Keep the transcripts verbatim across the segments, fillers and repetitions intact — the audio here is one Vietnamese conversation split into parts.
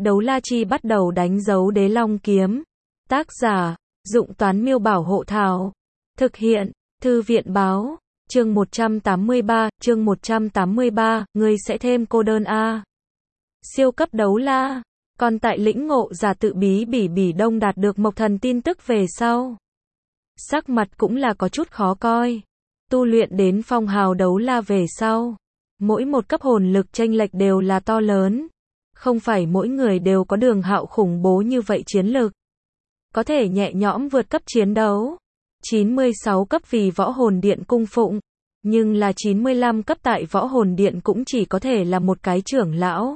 Đấu la chi bắt đầu đánh dấu đế long kiếm. Tác giả, Dụng Toán Miêu Bảo Hộ Thảo. Thực hiện, Thư viện Báo. Chương một trăm tám mươi ba, chương một trăm tám mươi ba, ngươi sẽ thêm cô đơn a. Siêu cấp đấu la. Còn tại lĩnh ngộ giả tự bí Bỉ Bỉ Đông đạt được Mộc Thần tin tức về sau. Sắc mặt cũng là có chút khó coi. Tu luyện đến phong hào đấu la về sau. Mỗi một cấp hồn lực chênh lệch đều là to lớn. Không phải mỗi người đều có Đường Hạo khủng bố như vậy chiến lực. Có thể nhẹ nhõm vượt cấp chiến đấu. chín mươi sáu cấp vì võ hồn điện cung phụng. Nhưng là chín mươi lăm cấp tại võ hồn điện cũng chỉ có thể là một cái trưởng lão.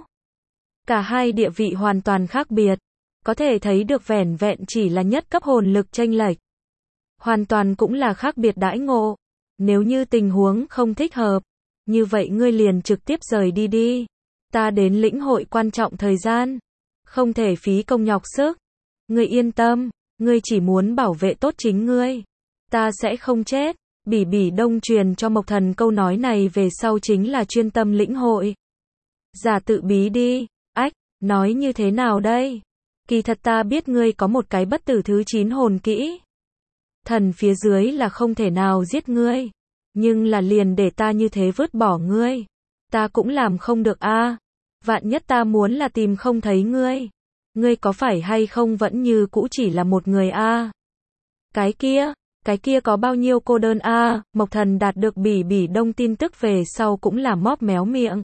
Cả hai địa vị hoàn toàn khác biệt. Có thể thấy được vẻn vẹn chỉ là nhất cấp hồn lực chênh lệch. Hoàn toàn cũng là khác biệt đãi ngộ. Nếu như tình huống không thích hợp, như vậy ngươi liền trực tiếp rời đi đi. Ta đến lĩnh hội quan trọng thời gian. Không thể phí công nhọc sức. Ngươi yên tâm, ngươi chỉ muốn bảo vệ tốt chính ngươi. Ta sẽ không chết. Bỉ Bỉ Đông truyền cho Mộc Thần câu nói này về sau chính là chuyên tâm lĩnh hội. Giả tự bí đi. Ách, nói như thế nào đây? Kỳ thật ta biết ngươi có một cái bất tử thứ chín hồn kỹ. Thần phía dưới là không thể nào giết ngươi. Nhưng là liền để ta như thế vứt bỏ ngươi. Ta cũng làm không được a. Vạn nhất ta muốn là tìm không thấy ngươi. Ngươi có phải hay không vẫn như cũ chỉ là một người a? Cái kia, cái kia có bao nhiêu cô đơn a? Mộc Thần đạt được Bỉ Bỉ Đông tin tức về sau cũng là móp méo miệng.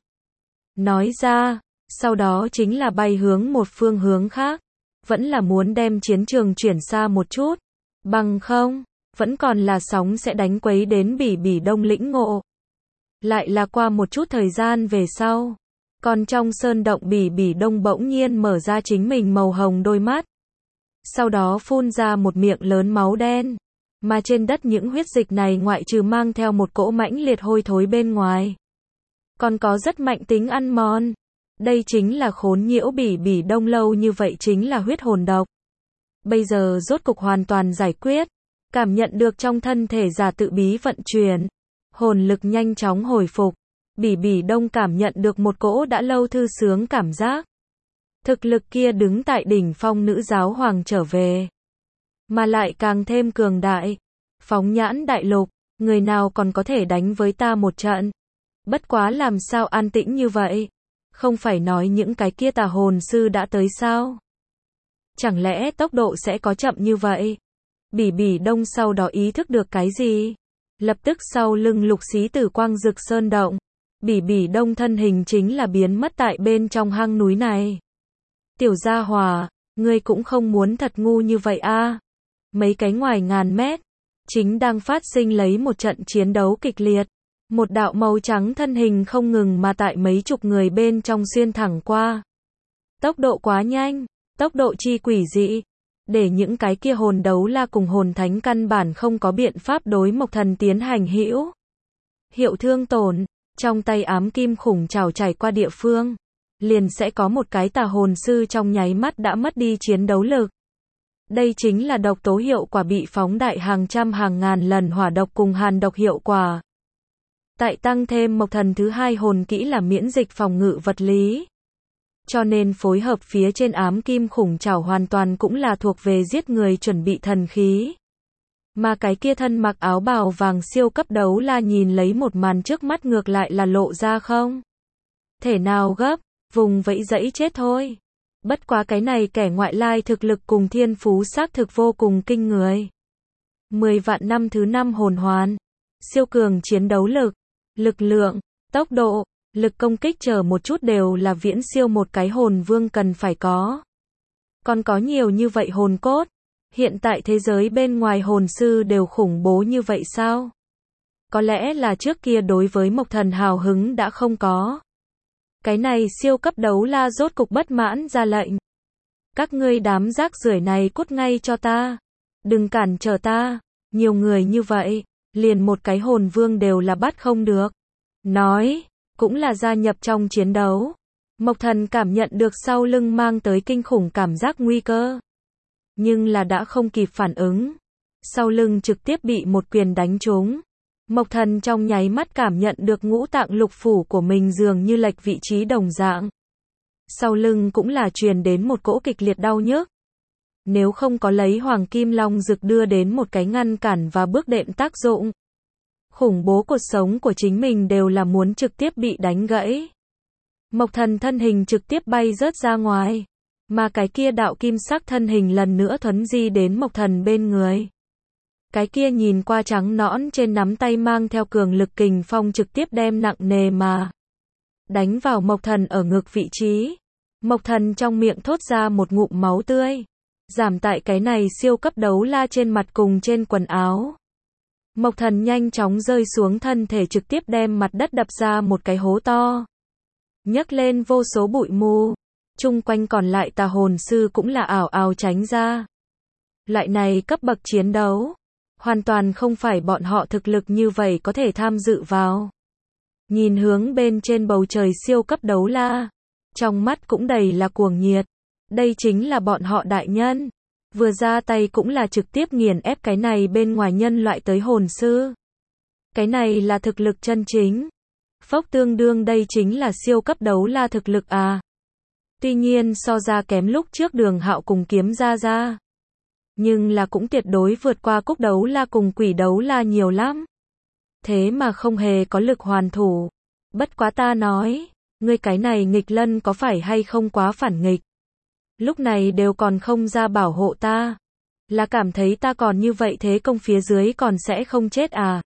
Nói ra, sau đó chính là bay hướng một phương hướng khác. Vẫn là muốn đem chiến trường chuyển xa một chút. Bằng không, vẫn còn là sóng sẽ đánh quấy đến Bỉ Bỉ Đông lĩnh ngộ. Lại là qua một chút thời gian về sau. Còn trong sơn động Bỉ Bỉ Đông bỗng nhiên mở ra chính mình màu hồng đôi mắt. Sau đó phun ra một miệng lớn máu đen. Mà trên đất những huyết dịch này ngoại trừ mang theo một cỗ mãnh liệt hôi thối bên ngoài. Còn có rất mạnh tính ăn mòn. Đây chính là khốn nhiễu Bỉ Bỉ Đông lâu như vậy chính là huyết hồn độc. Bây giờ rốt cục hoàn toàn giải quyết. Cảm nhận được trong thân thể giả tự bí vận chuyển. Hồn lực nhanh chóng hồi phục. Bỉ Bỉ Đông cảm nhận được một cỗ đã lâu thư sướng cảm giác. Thực lực kia đứng tại đỉnh phong nữ giáo hoàng trở về. Mà lại càng thêm cường đại. Phóng nhãn đại lục, người nào còn có thể đánh với ta một trận. Bất quá làm sao an tĩnh như vậy. Không phải nói những cái kia tà hồn sư đã tới sao? Chẳng lẽ tốc độ sẽ có chậm như vậy? Bỉ Bỉ Đông sau đó ý thức được cái gì? Lập tức sau lưng lục xí tử quang rực sơn động. Bỉ Bỉ Đông thân hình chính là biến mất tại bên trong hang núi này. Tiểu gia hòa, ngươi cũng không muốn thật ngu như vậy a. Mấy cái ngoài ngàn mét, chính đang phát sinh lấy một trận chiến đấu kịch liệt. Một đạo màu trắng thân hình không ngừng mà tại mấy chục người bên trong xuyên thẳng qua. Tốc độ quá nhanh, tốc độ chi quỷ dị. Để những cái kia hồn đấu la cùng hồn thánh căn bản không có biện pháp đối Mộc Thần tiến hành hữu hiệu thương tổn. Trong tay ám kim khủng trảo trải qua địa phương, liền sẽ có một cái tà hồn sư trong nháy mắt đã mất đi chiến đấu lực. Đây chính là độc tố hiệu quả bị phóng đại hàng trăm hàng ngàn lần hỏa độc cùng hàn độc hiệu quả. Tại tăng thêm Mộc Thần thứ hai hồn kỹ là miễn dịch phòng ngự vật lý. Cho nên phối hợp phía trên ám kim khủng trảo hoàn toàn cũng là thuộc về giết người chuẩn bị thần khí. Mà cái kia thân mặc áo bào vàng siêu cấp đấu la nhìn lấy một màn trước mắt ngược lại là lộ ra không thể nào gấp, vùng vẫy dẫy chết thôi. Bất quá cái này kẻ ngoại lai thực lực cùng thiên phú xác thực vô cùng kinh người. mười vạn năm thứ năm hồn hoàn, siêu cường chiến đấu lực, lực lượng, tốc độ, lực công kích chờ một chút đều là viễn siêu một cái hồn vương cần phải có. Còn có nhiều như vậy hồn cốt. Hiện tại thế giới bên ngoài hồn sư đều khủng bố như vậy sao? Có lẽ là trước kia đối với Mộc Thần hào hứng đã không có. Cái này siêu cấp đấu la rốt cục bất mãn ra lệnh. Các ngươi đám rác rưởi này cút ngay cho ta. Đừng cản trở ta. Nhiều người như vậy, liền một cái hồn vương đều là bắt không được. Nói, cũng là gia nhập trong chiến đấu. Mộc Thần cảm nhận được sau lưng mang tới kinh khủng cảm giác nguy cơ. Nhưng là đã không kịp phản ứng. Sau lưng trực tiếp bị một quyền đánh trúng. Mộc Thần trong nháy mắt cảm nhận được ngũ tạng lục phủ của mình dường như lệch vị trí đồng dạng. sau lưng cũng là truyền đến một cỗ kịch liệt đau nhức. Nếu không có lấy Hoàng Kim Long Dực đưa đến một cái ngăn cản và bước đệm tác dụng, khủng bố cột sống của chính mình đều là muốn trực tiếp bị đánh gãy. Mộc Thần thân hình trực tiếp bay rớt ra ngoài, mà cái kia đạo kim sắc thân hình lần nữa thuấn di đến Mộc Thần bên người. Cái kia nhìn qua trắng nõn trên nắm tay mang theo cường lực kình phong trực tiếp đem nặng nề mà đánh vào Mộc Thần ở ngực vị trí. Mộc Thần trong miệng thốt ra một ngụm máu tươi, giảm tại cái này siêu cấp đấu la trên mặt cùng trên quần áo. Mộc Thần nhanh chóng rơi xuống thân thể trực tiếp đem mặt đất đập ra một cái hố to, nhấc lên vô số bụi mù. Chung quanh còn lại tà hồn sư cũng là ảo ảo tránh ra. Loại này cấp bậc chiến đấu, hoàn toàn không phải bọn họ thực lực như vậy có thể tham dự vào. Nhìn hướng bên trên bầu trời siêu cấp đấu la, trong mắt cũng đầy là cuồng nhiệt. Đây chính là bọn họ đại nhân. Vừa ra tay cũng là trực tiếp nghiền ép cái này bên ngoài nhân loại tới hồn sư. Cái này là thực lực chân chính. Phốc tương đương đây chính là siêu cấp đấu la thực lực à. Tuy nhiên so ra kém lúc trước Đường Hạo cùng Kiếm Gia Gia. Nhưng là cũng tuyệt đối vượt qua Cúc đấu la cùng Quỷ đấu la nhiều lắm. Thế mà không hề có lực hoàn thủ. Bất quá ta nói, ngươi cái này nghịch lân có phải hay không quá phản nghịch. Lúc này đều còn không ra bảo hộ ta. Là cảm thấy ta còn như vậy thế công phía dưới còn sẽ không chết à.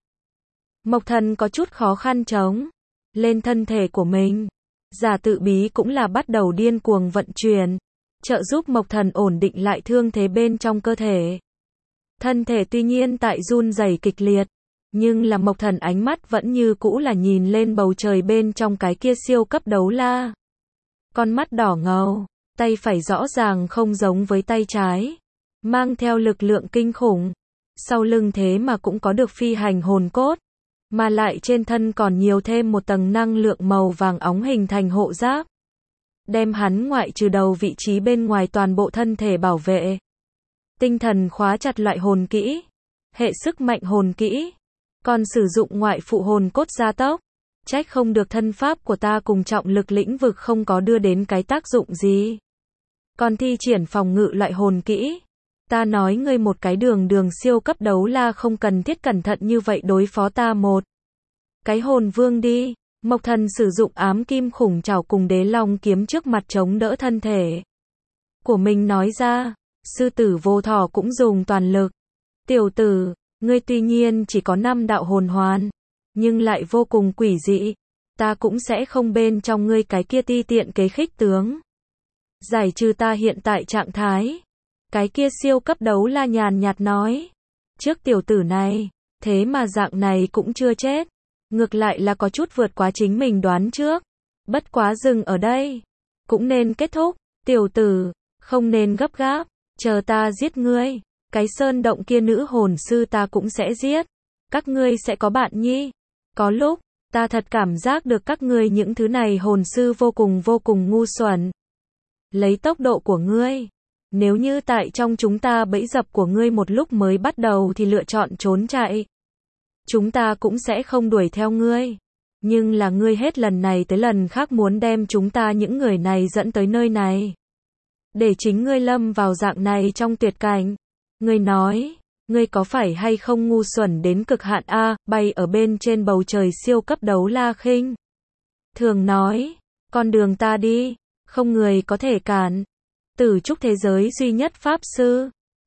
Mộc Thần có chút khó khăn chống lên thân thể của mình. Giả tự bí cũng là bắt đầu điên cuồng vận chuyển, trợ giúp Mộc Thần ổn định lại thương thế bên trong cơ thể. Thân thể tuy nhiên tại run rẩy kịch liệt, nhưng là Mộc Thần ánh mắt vẫn như cũ là nhìn lên bầu trời bên trong cái kia siêu cấp đấu la. Con mắt đỏ ngầu, tay phải rõ ràng không giống với tay trái, mang theo lực lượng kinh khủng. Sau lưng thế mà cũng có được phi hành hồn cốt, mà lại trên thân còn nhiều thêm một tầng năng lượng màu vàng óng hình thành hộ giáp, đem hắn ngoại trừ đầu vị trí bên ngoài toàn bộ thân thể bảo vệ. Tinh thần khóa chặt loại hồn kỹ, hệ sức mạnh hồn kỹ, còn sử dụng ngoại phụ hồn cốt gia tốc. Trách không được thân pháp của ta cùng trọng lực lĩnh vực không có đưa đến cái tác dụng gì. Còn thi triển phòng ngự loại hồn kỹ. Ta nói ngươi một cái đường đường siêu cấp đấu la không cần thiết cẩn thận như vậy đối phó ta một cái hồn vương đi. Mộc Thần sử dụng ám kim khủng trảo cùng đế long kiếm trước mặt chống đỡ thân thể của mình nói ra. Sư tử vô thỏ cũng dùng toàn lực. Tiểu tử, ngươi tuy nhiên chỉ có năm đạo hồn hoàn, nhưng lại vô cùng quỷ dị. Ta cũng sẽ không bên trong ngươi cái kia ti tiện kế khích tướng. Giải trừ ta hiện tại trạng thái. Cái kia siêu cấp đấu la nhàn nhạt nói. Trước tiểu tử này, thế mà dạng này cũng chưa chết. Ngược lại là có chút vượt quá chính mình đoán trước. Bất quá dừng ở đây, cũng nên kết thúc. Tiểu tử, không nên gấp gáp, chờ ta giết ngươi. Cái sơn động kia nữ hồn sư ta cũng sẽ giết. Các ngươi sẽ có bạn nhi. Có lúc, ta thật cảm giác được các ngươi những thứ này hồn sư vô cùng vô cùng ngu xuẩn. Lấy tốc độ của ngươi, nếu như tại trong chúng ta bẫy dập của ngươi một lúc mới bắt đầu thì lựa chọn trốn chạy, chúng ta cũng sẽ không đuổi theo ngươi. Nhưng là ngươi hết lần này tới lần khác muốn đem chúng ta những người này dẫn tới nơi này, để chính ngươi lâm vào dạng này trong tuyệt cảnh. Ngươi nói, ngươi có phải hay không ngu xuẩn đến cực hạn a? Bay ở bên trên bầu trời siêu cấp đấu la khinh thường nói, con đường ta đi, không người có thể cản. Tử trúc thế giới duy nhất pháp sư,